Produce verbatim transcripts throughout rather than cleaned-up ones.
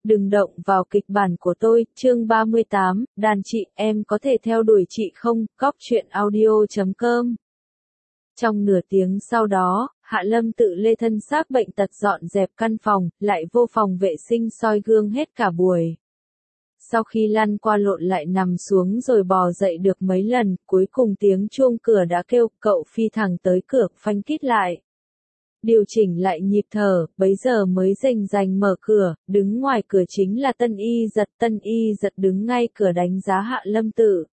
Đừng động vào kịch bản của tôi, chương ba mươi tám, đàn chị, em có thể theo đuổi chị không, cóc truyện audio chấm com. Trong nửa tiếng sau đó, Hạ Lâm tự lê thân xác bệnh tật dọn dẹp căn phòng, lại vô phòng vệ sinh soi gương hết cả buổi. Sau khi lăn qua lộn lại nằm xuống rồi bò dậy được mấy lần, cuối cùng tiếng chuông cửa đã kêu, cậu phi thẳng tới cửa, phanh kít lại. Điều chỉnh lại nhịp thở, bấy giờ mới rành rành mở cửa, đứng ngoài cửa chính là Tân Y Giật. Tân Y Giật đứng ngay cửa đánh giá Hạ Lâm tự.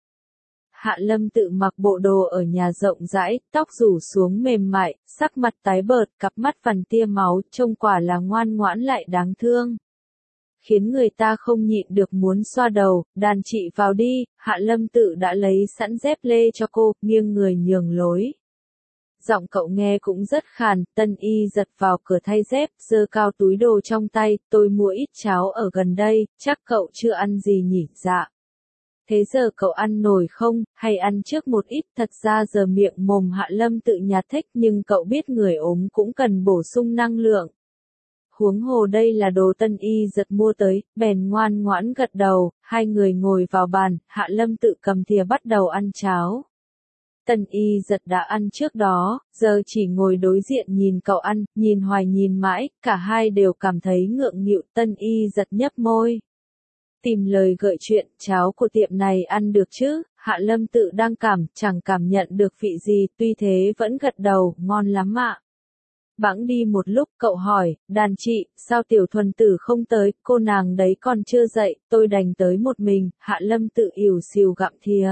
Hạ Lâm tự mặc bộ đồ ở nhà rộng rãi, tóc rủ xuống mềm mại, sắc mặt tái bợt, cặp mắt vằn tia máu, trông quả là ngoan ngoãn lại đáng thương. Khiến người ta không nhịn được muốn xoa đầu, đàn chị vào đi, Hạ Lâm tự đã lấy sẵn dép lê cho cô, nghiêng người nhường lối. Giọng cậu nghe cũng rất khàn, Tân Y Giật vào cửa thay dép, giơ cao túi đồ trong tay, tôi mua ít cháo ở gần đây, chắc cậu chưa ăn gì nhỉ? Dạ. Thế giờ cậu ăn nổi không, hay ăn trước một ít? Thật ra giờ miệng mồm Hạ Lâm tự nhạt thích, nhưng cậu biết người ốm cũng cần bổ sung năng lượng. Huống hồ đây là đồ Tân Y Giật mua tới, bèn ngoan ngoãn gật đầu, hai người ngồi vào bàn, Hạ Lâm tự cầm thìa bắt đầu ăn cháo. Tân Y Giật đã ăn trước đó, giờ chỉ ngồi đối diện nhìn cậu ăn, nhìn hoài nhìn mãi, cả hai đều cảm thấy ngượng nghịu. Tân Y Giật nhấp môi, tìm lời gợi chuyện, cháo của tiệm này ăn được chứ? Hạ Lâm tự đang cảm, chẳng cảm nhận được vị gì, tuy thế vẫn gật đầu, ngon lắm ạ. Bẵng đi một lúc, cậu hỏi, đàn chị, sao Tiểu Thuần Tử không tới, cô nàng đấy còn chưa dậy, tôi đành tới một mình. Hạ Lâm tự ỉu xìu gặm thìa.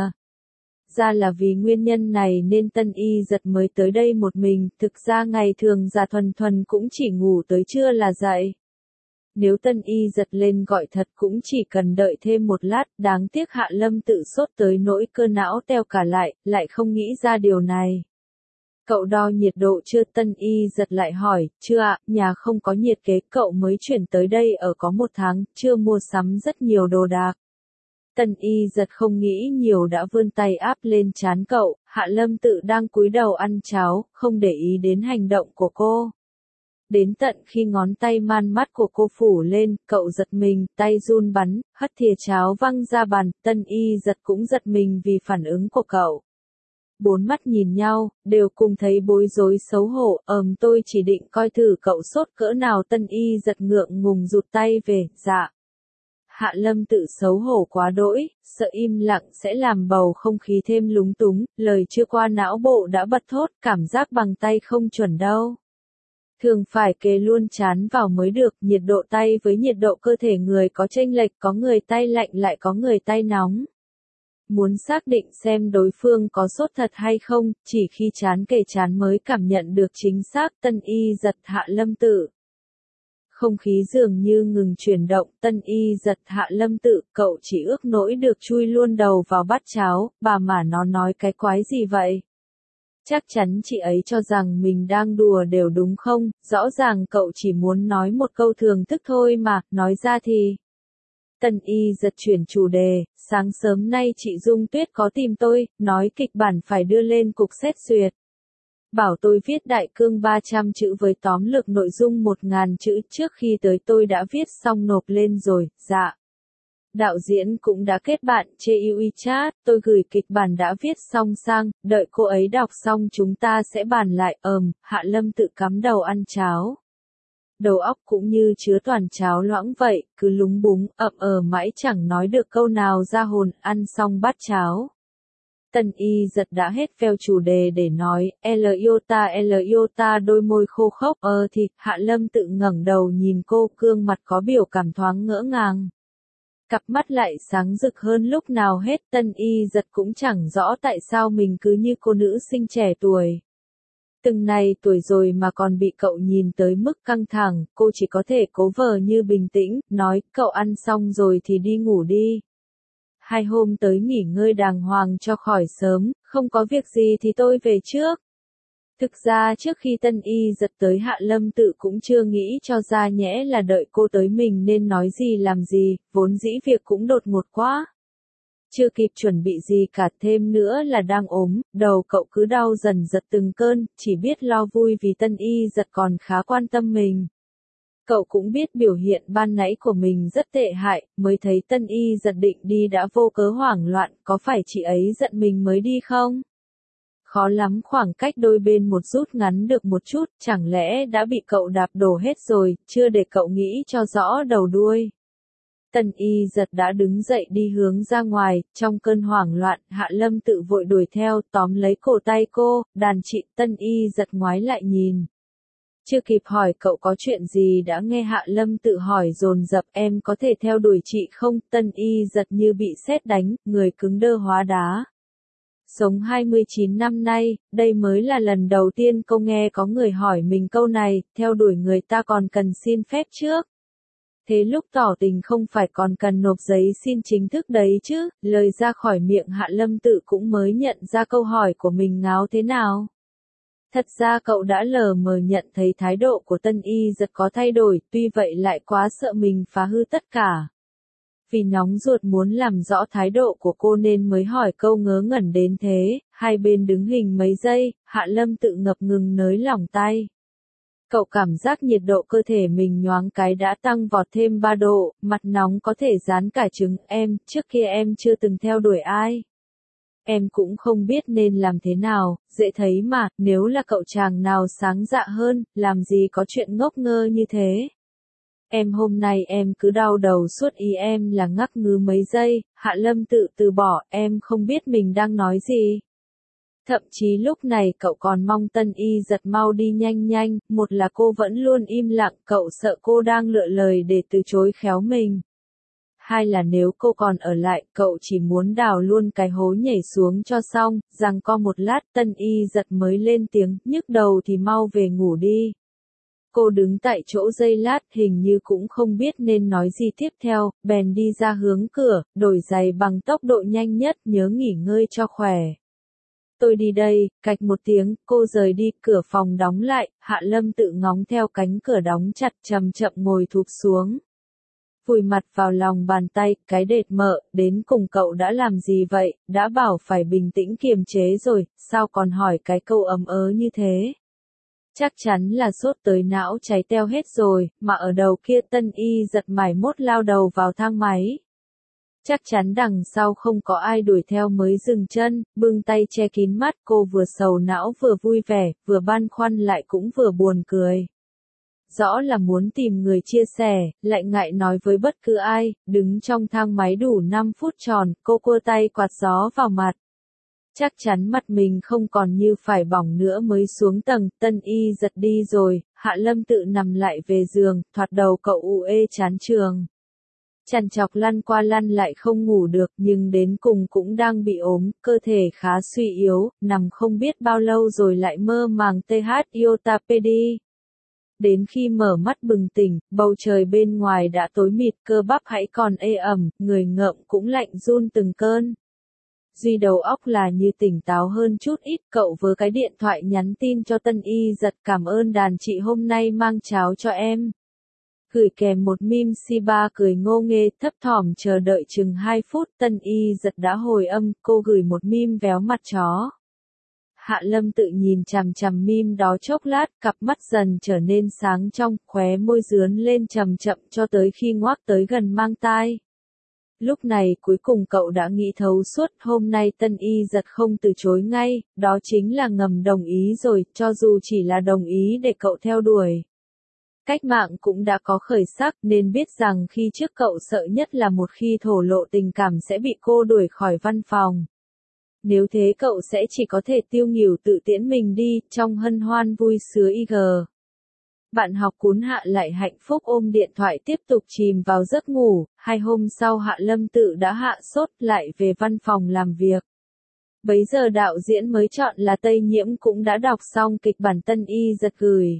Ra là vì nguyên nhân này nên Tân Y Giật mới tới đây một mình, thực ra ngày thường Già Thuần Thuần cũng chỉ ngủ tới trưa là dậy. Nếu Tân Y Giật lên gọi thật cũng chỉ cần đợi thêm một lát, đáng tiếc Hạ Lâm tự sốt tới nỗi cơ não teo cả lại, lại không nghĩ ra điều này. Cậu đo nhiệt độ chưa? Tân Y Giật lại hỏi, chưa ạ, nhà không có nhiệt kế, cậu mới chuyển tới đây ở có một tháng, chưa mua sắm rất nhiều đồ đạc. Tân Y Giật không nghĩ nhiều đã vươn tay áp lên trán cậu, Hạ Lâm tự đang cúi đầu ăn cháo, không để ý đến hành động của cô. Đến tận khi ngón tay man mắt của cô phủ lên, cậu giật mình, tay run bắn, hất thìa cháo văng ra bàn. Tân Y Giật cũng giật mình vì phản ứng của cậu. Bốn mắt nhìn nhau, đều cùng thấy bối rối xấu hổ, ờm tôi chỉ định coi thử cậu sốt cỡ nào. Tân Y Giật ngượng ngùng rụt tay về, dạ. Hạ Lâm tự xấu hổ quá đỗi, sợ im lặng sẽ làm bầu không khí thêm lúng túng, lời chưa qua não bộ đã bật thốt, cảm giác bằng tay không chuẩn đâu. Thường phải kề luôn chán vào mới được, nhiệt độ tay với nhiệt độ cơ thể người có chênh lệch, có người tay lạnh lại có người tay nóng. Muốn xác định xem đối phương có sốt thật hay không, chỉ khi chán kề chán mới cảm nhận được chính xác. Tân Y Giật, Hạ Lâm tự. Không khí dường như ngừng chuyển động. Tân Y Giật, Hạ Lâm tự, cậu chỉ ước nỗi được chui luôn đầu vào bát cháo, bà mà nó nói cái quái gì vậy? Chắc chắn chị ấy cho rằng mình đang đùa đều đúng không, rõ ràng cậu chỉ muốn nói một câu thường thức thôi mà, nói ra thì... Tân Y Giật chuyển chủ đề, sáng sớm nay chị Dung Tuyết có tìm tôi, nói kịch bản phải đưa lên cục xét duyệt. Bảo tôi viết đại cương ba trăm chữ với tóm lược nội dung một nghìn chữ, trước khi tới tôi đã viết xong nộp lên rồi, dạ. Đạo diễn cũng đã kết bạn, chê yêu WeChat, tôi gửi kịch bản đã viết xong sang, đợi cô ấy đọc xong chúng ta sẽ bàn lại. Ờm, Hạ Lâm tự cắm đầu ăn cháo. Đầu óc cũng như chứa toàn cháo loãng vậy, cứ lúng búng, ậm ờ mãi chẳng nói được câu nào ra hồn. Ăn xong bát cháo. Tân Y Giật đã hết veo chủ đề để nói, L iota L iota đôi môi khô khốc, ờ thì, Hạ Lâm tự ngẩng đầu nhìn cô, gương mặt có biểu cảm thoáng ngỡ ngàng. Cặp mắt lại sáng rực hơn lúc nào hết. Tân Y Giật cũng chẳng rõ tại sao mình cứ như cô nữ sinh trẻ tuổi. Từng này tuổi rồi mà còn bị cậu nhìn tới mức căng thẳng, cô chỉ có thể cố vờ như bình tĩnh, nói, cậu ăn xong rồi thì đi ngủ đi. Hai hôm tới nghỉ ngơi đàng hoàng cho khỏi sớm, không có việc gì thì tôi về trước. Thực ra trước khi Tân Y Giật tới Hạ Lâm tự cũng chưa nghĩ cho ra nhẽ là đợi cô tới mình nên nói gì làm gì, vốn dĩ việc cũng đột ngột quá. Chưa kịp chuẩn bị gì cả, thêm nữa là đang ốm, đầu cậu cứ đau dần giật từng cơn, chỉ biết lo vui vì Tân Y Giật còn khá quan tâm mình. Cậu cũng biết biểu hiện ban nãy của mình rất tệ hại, mới thấy Tân Y giật định đi đã vô cớ hoảng loạn, có phải chị ấy giận mình mới đi không? Khó lắm khoảng cách đôi bên một rút ngắn được một chút, chẳng lẽ đã bị cậu đạp đổ hết rồi, chưa để cậu nghĩ cho rõ đầu đuôi. Tân Y giật đã đứng dậy đi hướng ra ngoài, trong cơn hoảng loạn, Hạ Lâm tự vội đuổi theo, tóm lấy cổ tay cô, đàn chị. Tân Y giật ngoái lại nhìn. Chưa kịp hỏi cậu có chuyện gì đã nghe Hạ Lâm tự hỏi dồn dập, em có thể theo đuổi chị không? Tân Y giật như bị sét đánh, người cứng đơ hóa đá. Sống hai mươi chín năm nay, đây mới là lần đầu tiên cô nghe có người hỏi mình câu này, theo đuổi người ta còn cần xin phép trước. Thế lúc tỏ tình không phải còn cần nộp giấy xin chính thức đấy chứ, lời ra khỏi miệng Hạ Lâm tự cũng mới nhận ra câu hỏi của mình ngáo thế nào. Thật ra cậu đã lờ mờ nhận thấy thái độ của Tân Y giật có thay đổi, tuy vậy lại quá sợ mình phá hư tất cả. Vì nóng ruột muốn làm rõ thái độ của cô nên mới hỏi câu ngớ ngẩn đến thế, hai bên đứng hình mấy giây, Hạ Lâm tự ngập ngừng nới lỏng tay. Cậu cảm giác nhiệt độ cơ thể mình nhoáng cái đã tăng vọt thêm ba độ, mặt nóng có thể rán cả trứng. Em, trước kia em chưa từng theo đuổi ai. Em cũng không biết nên làm thế nào, dễ thấy mà, nếu là cậu chàng nào sáng dạ hơn, làm gì có chuyện ngốc ngơ như thế. Em hôm nay em cứ đau đầu suốt, ý em là ngắc ngứ mấy giây. Hạ Lâm tự từ bỏ, em không biết mình đang nói gì. Thậm chí lúc này cậu còn mong Tân Y giật mau đi nhanh nhanh, một là cô vẫn luôn im lặng, cậu sợ cô đang lựa lời để từ chối khéo mình. Hai là nếu cô còn ở lại, cậu chỉ muốn đào luôn cái hố nhảy xuống cho xong, rằng co một lát. Tân Y giật mới lên tiếng, nhức đầu thì mau về ngủ đi. Cô đứng tại chỗ giây lát, hình như cũng không biết nên nói gì tiếp theo, bèn đi ra hướng cửa, đổi giày bằng tốc độ nhanh nhất, nhớ nghỉ ngơi cho khỏe. Tôi đi đây, cạch một tiếng, cô rời đi, cửa phòng đóng lại, Hạ Lâm tự ngóng theo cánh cửa đóng chặt, chậm chậm ngồi thụp xuống. Vùi mặt vào lòng bàn tay, cái đệt mợ, đến cùng cậu đã làm gì vậy, đã bảo phải bình tĩnh kiềm chế rồi, sao còn hỏi cái câu ấm ớ như thế. Chắc chắn là sốt tới não cháy teo hết rồi, mà ở đầu kia Tân Y giật mải mốt lao đầu vào thang máy. Chắc chắn đằng sau không có ai đuổi theo mới dừng chân, bưng tay che kín mắt, cô vừa sầu não vừa vui vẻ, vừa băn khoăn lại cũng vừa buồn cười. Rõ là muốn tìm người chia sẻ, lại ngại nói với bất cứ ai, đứng trong thang máy đủ năm phút tròn, cô cua tay quạt gió vào mặt. Chắc chắn mặt mình không còn như phải bỏng nữa mới xuống tầng. Tân Y giật đi rồi, Hạ Lâm tự nằm lại về giường, thoạt đầu cậu u ê chán trường. Chằn chọc lăn qua lăn lại không ngủ được, nhưng đến cùng cũng đang bị ốm, cơ thể khá suy yếu, nằm không biết bao lâu rồi lại mơ màng tê hát iotapedi. Đến khi mở mắt bừng tỉnh, bầu trời bên ngoài đã tối mịt, cơ bắp hãy còn ê ẩm, người ngợm cũng lạnh run từng cơn. Duy đầu óc là như tỉnh táo hơn chút ít, cậu vớ cái điện thoại nhắn tin cho Tân Y giật, cảm ơn đàn chị hôm nay mang cháo cho em. Gửi kèm một meme Shiba cười ngô nghê, thấp thỏm chờ đợi chừng hai phút, Tân Y giật đã hồi âm, cô gửi một meme véo mặt chó. Hạ Lâm tự nhìn chằm chằm meme đó chốc lát, cặp mắt dần trở nên sáng trong, khóe môi dướn lên chậm chậm cho tới khi ngoác tới gần mang tai. Lúc này cuối cùng cậu đã nghĩ thấu suốt, hôm nay Tân Y giật không từ chối ngay, đó chính là ngầm đồng ý rồi, cho dù chỉ là đồng ý để cậu theo đuổi. Cách mạng cũng đã có khởi sắc, nên biết rằng khi trước cậu sợ nhất là một khi thổ lộ tình cảm sẽ bị cô đuổi khỏi văn phòng. Nếu thế cậu sẽ chỉ có thể tiêu nghỉu tự tiễn mình đi, trong hân hoan vui sướng i giê. Bạn học cuốn Hạ lại hạnh phúc ôm điện thoại tiếp tục chìm vào giấc ngủ, hai hôm sau Hạ Lâm tự đã hạ sốt lại về văn phòng làm việc. Bấy giờ đạo diễn mới chọn là Tây Nhiễm cũng đã đọc xong kịch bản Tân Y giật gửi.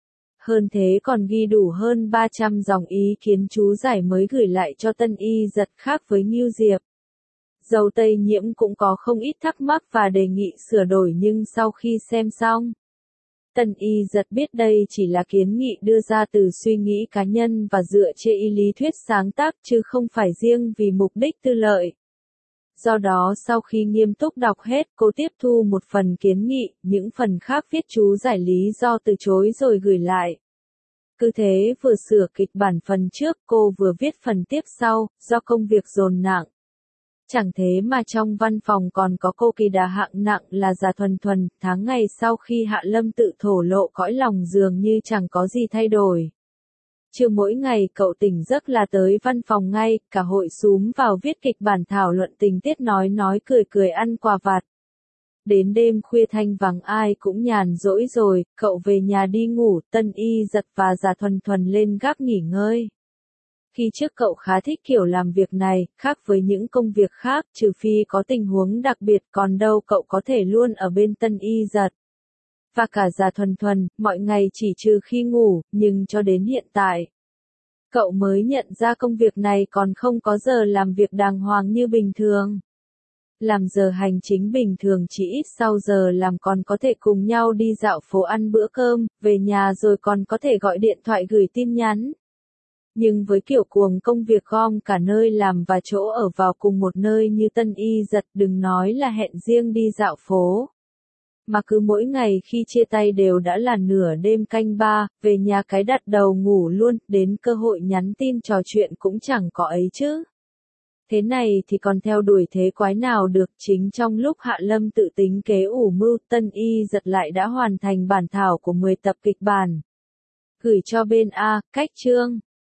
Hơn thế còn ghi đủ hơn ba trăm dòng ý kiến chú giải mới gửi lại cho Tân Y giật, khác với Ngưu Diệp. Dầu Tây Nhiễm cũng có không ít thắc mắc và đề nghị sửa đổi nhưng sau khi xem xong, Tân Y giật biết đây chỉ là kiến nghị đưa ra từ suy nghĩ cá nhân và dựa trên y lý thuyết sáng tác chứ không phải riêng vì mục đích tư lợi. Do đó sau khi nghiêm túc đọc hết, cô tiếp thu một phần kiến nghị, những phần khác viết chú giải lý do từ chối rồi gửi lại. Cứ thế vừa sửa kịch bản phần trước cô vừa viết phần tiếp sau, do công việc dồn nặng. Chẳng thế mà trong văn phòng còn có cô kỳ đà hạng nặng là Già Thuần Thuần, tháng ngày sau khi Hạ Lâm tự thổ lộ cõi lòng dường như chẳng có gì thay đổi. Chưa mỗi ngày cậu tỉnh giấc là tới văn phòng ngay, cả hội xúm vào viết kịch bản thảo luận tình tiết nói nói cười cười ăn quà vặt. Đến đêm khuya thanh vắng ai cũng nhàn rỗi rồi, cậu về nhà đi ngủ, Tân Y Giật và Già Thuần Thuần lên gác nghỉ ngơi. Khi trước cậu khá thích kiểu làm việc này, khác với những công việc khác, trừ phi có tình huống đặc biệt, còn đâu cậu có thể luôn ở bên Tân Y Giật. Và cả Già Thuần Thuần, mọi ngày chỉ trừ khi ngủ, nhưng cho đến hiện tại, cậu mới nhận ra công việc này còn không có giờ làm việc đàng hoàng như bình thường. Làm giờ hành chính bình thường chỉ ít sau giờ làm còn có thể cùng nhau đi dạo phố ăn bữa cơm, về nhà rồi còn có thể gọi điện thoại gửi tin nhắn. Nhưng với kiểu cuồng công việc gom cả nơi làm và chỗ ở vào cùng một nơi như Tân Y Giật, đừng nói là hẹn riêng đi dạo phố. Mà cứ mỗi ngày khi chia tay đều đã là nửa đêm canh ba, về nhà cái đặt đầu ngủ luôn, đến cơ hội nhắn tin trò chuyện cũng chẳng có ấy chứ. Thế này thì còn theo đuổi thế quái nào được, chính trong lúc Hạ Lâm tự tính kế ủ mưu, Tân Y Giật lại đã hoàn thành bản thảo của mười tập kịch bản. Gửi cho bên A, cách chương.